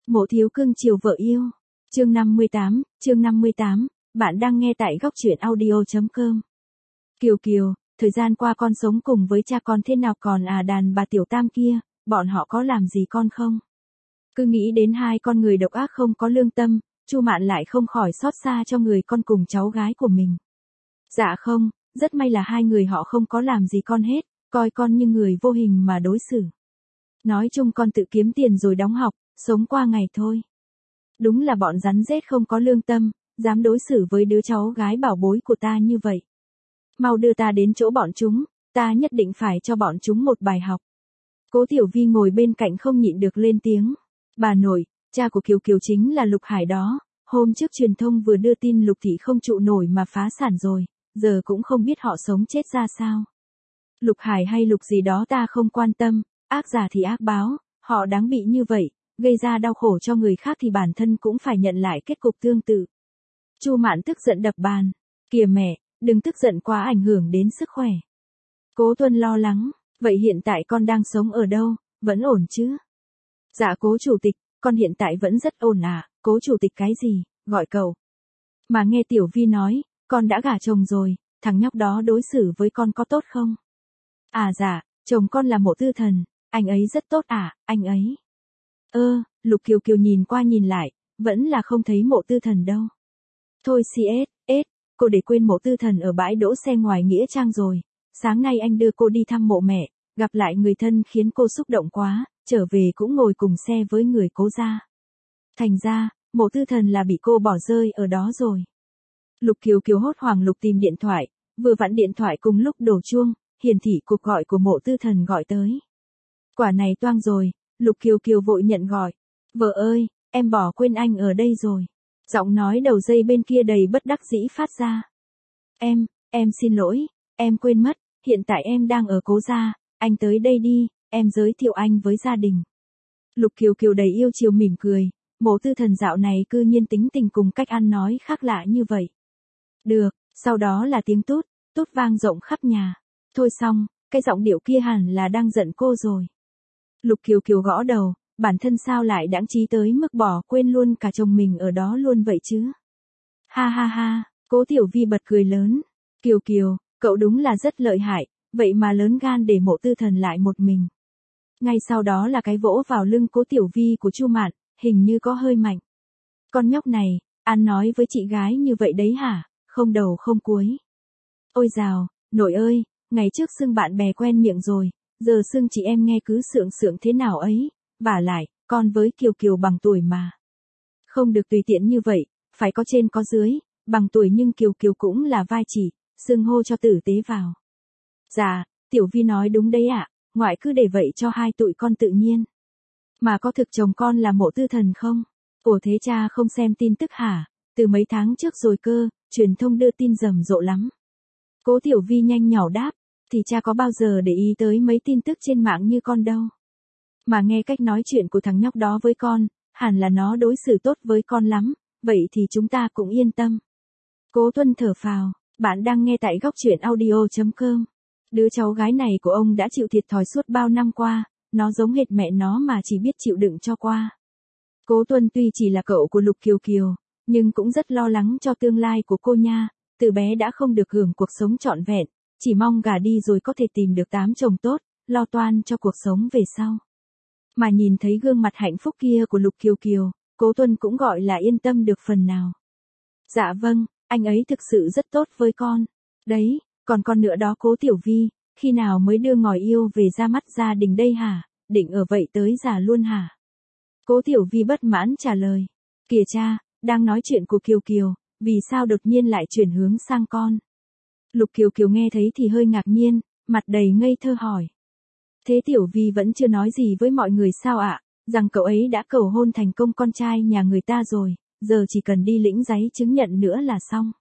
Mộ thiếu cưng chiều vợ yêu. Chương 58, bạn đang nghe tại góc truyện audio.com. Kiều Kiều, thời gian qua con sống cùng với cha con thế nào còn đàn bà tiểu tam kia, bọn họ có làm gì con không? Cứ nghĩ đến hai con người độc ác không có lương tâm, Chu Mạn lại không khỏi xót xa cho người con cùng cháu gái của mình. Dạ không, rất may là hai người họ không có làm gì con hết, coi con như người vô hình mà đối xử. Nói chung con tự kiếm tiền rồi đóng học, sống qua ngày thôi. Đúng là bọn rắn rết không có lương tâm, dám đối xử với đứa cháu gái bảo bối của ta như vậy. Mau đưa ta đến chỗ bọn chúng, ta nhất định phải cho bọn chúng một bài học. Cố Tiểu Vi ngồi bên cạnh không nhịn được lên tiếng. Bà nội, cha của Kiều Kiều chính là Lục Hải đó, hôm trước truyền thông vừa đưa tin Lục thị không trụ nổi mà phá sản rồi, giờ cũng không biết họ sống chết ra sao. Lục Hải hay Lục gì đó ta không quan tâm, ác giả thì ác báo, họ đáng bị như vậy, gây ra đau khổ cho người khác thì bản thân cũng phải nhận lại kết cục tương tự. Chu Mạn tức giận đập bàn. Kìa mẹ, đừng tức giận quá ảnh hưởng đến sức khỏe. Cố Tuân lo lắng, vậy hiện tại con đang sống ở đâu, vẫn ổn chứ? Dạ cố chủ tịch, con hiện tại vẫn rất ổn ạ. Cố chủ tịch cái gì, gọi cậu. Mà nghe Tiểu Vi nói, con đã gả chồng rồi, thằng nhóc đó đối xử với con có tốt không? À dạ, chồng con là Mộ Tư Thần, anh ấy rất tốt anh ấy. Lục Kiều Kiều nhìn qua nhìn lại, vẫn là không thấy Mộ Tư Thần đâu. Thôi cô để quên Mộ Tư Thần ở bãi đỗ xe ngoài nghĩa trang rồi. Sáng nay anh đưa cô đi thăm mộ mẹ, gặp lại người thân khiến cô xúc động quá, trở về cũng ngồi cùng xe với người Cố gia. Thành ra, Mộ Tư Thần là bị cô bỏ rơi ở đó rồi. Lục Kiều Kiều hốt hoảng lục tìm điện thoại, vừa vặn điện thoại cùng lúc đổ chuông, hiển thị cuộc gọi của Mộ Tư Thần gọi tới. Quả này toang rồi, Lục Kiều Kiều vội nhận gọi. Vợ ơi, em bỏ quên anh ở đây rồi. Giọng nói đầu dây bên kia đầy bất đắc dĩ phát ra. Em xin lỗi, em quên mất, hiện tại em đang ở Cố gia, anh tới đây đi, em giới thiệu anh với gia đình. Lục Kiều Kiều đầy yêu chiều mỉm cười, Mộ Tư Thần dạo này cư nhiên tính tình cùng cách ăn nói khác lạ như vậy. Được, sau đó là tiếng tút vang rộng khắp nhà. Thôi xong, cái giọng điệu kia hẳn là đang giận cô rồi. Lục Kiều Kiều gõ đầu, bản thân sao lại đãng trí tới mức bỏ quên luôn cả chồng mình ở đó luôn vậy chứ? Ha ha ha, Cố Tiểu Vi bật cười lớn. Kiều Kiều, cậu đúng là rất lợi hại, vậy mà lớn gan để Mộ Tư Thần lại một mình. Ngay sau đó là cái vỗ vào lưng Cố Tiểu Vi của Chu Mạn, hình như có hơi mạnh. Con nhóc này, ăn nói với chị gái như vậy đấy hả, không đầu không cuối. Ôi dào, nội ơi, ngày trước xưng bạn bè quen miệng rồi, giờ xưng chị em nghe cứ sượng thế nào ấy, vả lại, con với Kiều Kiều bằng tuổi mà. Không được tùy tiện như vậy, phải có trên có dưới, bằng tuổi nhưng Kiều Kiều cũng là vai chỉ, xưng hô cho tử tế vào. Dạ, Tiểu Vi nói đúng đấy ạ, ngoại cứ để vậy cho hai tụi con tự nhiên. Mà có thực chồng con là Mộ Tư Thần không? Ủa thế cha không xem tin tức hả? Từ mấy tháng trước rồi cơ, truyền thông đưa tin rầm rộ lắm. Cố Tiểu Vi nhanh nhỏ đáp, thì cha có bao giờ để ý tới mấy tin tức trên mạng như con đâu. Mà nghe cách nói chuyện của thằng nhóc đó với con, hẳn là nó đối xử tốt với con lắm, vậy thì chúng ta cũng yên tâm. Cố Tuân thở phào, bạn đang nghe tại góc truyện audio.com. Đứa cháu gái này của ông đã chịu thiệt thòi suốt bao năm qua, nó giống hệt mẹ nó mà chỉ biết chịu đựng cho qua. Cố Tuân tuy chỉ là cậu của Lục Kiều Kiều, nhưng cũng rất lo lắng cho tương lai của cô nha, từ bé đã không được hưởng cuộc sống trọn vẹn, chỉ mong gả đi rồi có thể tìm được tám chồng tốt, lo toan cho cuộc sống về sau. Mà nhìn thấy gương mặt hạnh phúc kia của Lục Kiều Kiều, Cố Tuân cũng gọi là yên tâm được phần nào. Dạ vâng, anh ấy thực sự rất tốt với con. Đấy, còn con nữa đó Cố Tiểu Vi, khi nào mới đưa ngòi yêu về ra mắt gia đình đây hả, định ở vậy tới già luôn hả? Cố Tiểu Vi bất mãn trả lời. Kìa cha, đang nói chuyện của Kiều Kiều, vì sao đột nhiên lại chuyển hướng sang con? Lục Kiều Kiều nghe thấy thì hơi ngạc nhiên, mặt đầy ngây thơ hỏi. Thế Tiểu Vi vẫn chưa nói gì với mọi người sao ạ, rằng cậu ấy đã cầu hôn thành công con trai nhà người ta rồi, giờ chỉ cần đi lĩnh giấy chứng nhận nữa là xong.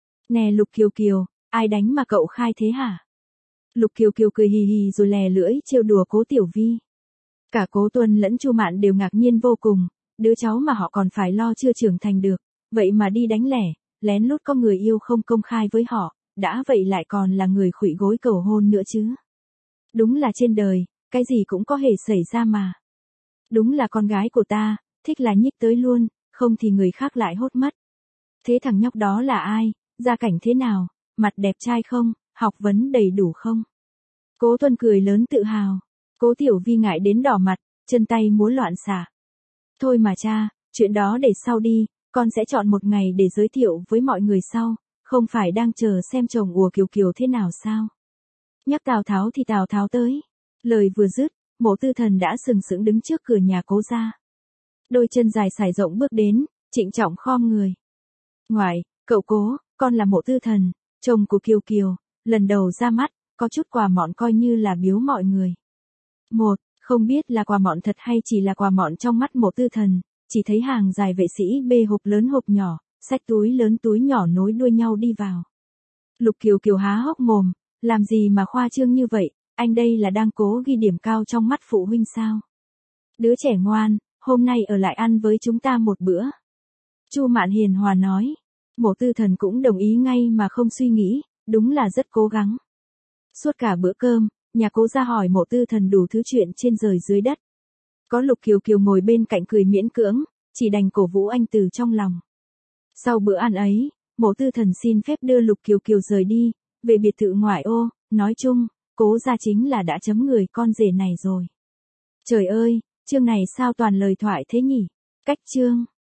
Nè Lục Kiều Kiều, ai đánh mà cậu khai thế hả? Lục Kiều Kiều cười hì hì rồi lè lưỡi trêu đùa Cố Tiểu Vi. Cả Cố Tuân lẫn Chu Mạn đều ngạc nhiên vô cùng, đứa cháu mà họ còn phải lo chưa trưởng thành được, vậy mà đi đánh lẻ, lén lút có người yêu không công khai với họ, đã vậy lại còn là người khuỵu gối cầu hôn nữa chứ. Đúng là trên đời, cái gì cũng có thể xảy ra mà. Đúng là con gái của ta, thích là nhích tới luôn, không thì người khác lại hốt mất. Thế thằng nhóc đó là ai, gia cảnh thế nào, mặt đẹp trai không, học vấn đầy đủ không? Cố Tuân cười lớn tự hào. Cố Tiểu Vi ngại đến đỏ mặt, chân tay múa loạn xạ. Thôi mà cha, chuyện đó để sau đi, con sẽ chọn một ngày để giới thiệu với mọi người sau, không phải đang chờ xem chồng ùa Kiều Kiều thế nào sao? Nhắc Tào Tháo thì Tào Tháo tới. Lời vừa dứt, Mộ Tư Thần đã sừng sững đứng trước cửa nhà Cố gia. Đôi chân dài sải rộng bước đến, trịnh trọng khom người. Ngoại, cậu Cố, con là Mộ Tư Thần, chồng của Kiều Kiều, lần đầu ra mắt, có chút quà mọn coi như là biếu mọi người. Không biết là quà mọn thật hay chỉ là quà mọn trong mắt Mộ Tư Thần, chỉ thấy hàng dài vệ sĩ bê hộp lớn hộp nhỏ, xách túi lớn túi nhỏ nối đuôi nhau đi vào. Lục Kiều Kiều há hốc mồm, làm gì mà khoa trương như vậy, anh đây là đang cố ghi điểm cao trong mắt phụ huynh sao? Đứa trẻ ngoan, hôm nay ở lại ăn với chúng ta một bữa. Chu Mạn hiền hòa nói. Mộ Tư Thần cũng đồng ý ngay mà không suy nghĩ, đúng là rất cố gắng. Suốt cả bữa cơm, nhà Cố gia hỏi Mộ Tư Thần đủ thứ chuyện trên trời dưới đất. Có Lục Kiều Kiều ngồi bên cạnh cười miễn cưỡng, chỉ đành cổ vũ anh từ trong lòng. Sau bữa ăn ấy, Mộ Tư Thần xin phép đưa Lục Kiều Kiều rời đi, về biệt thự ngoại ô, nói chung, Cố gia chính là đã chấm người con rể này rồi. Trời ơi, chương này sao toàn lời thoại thế nhỉ? Cách chương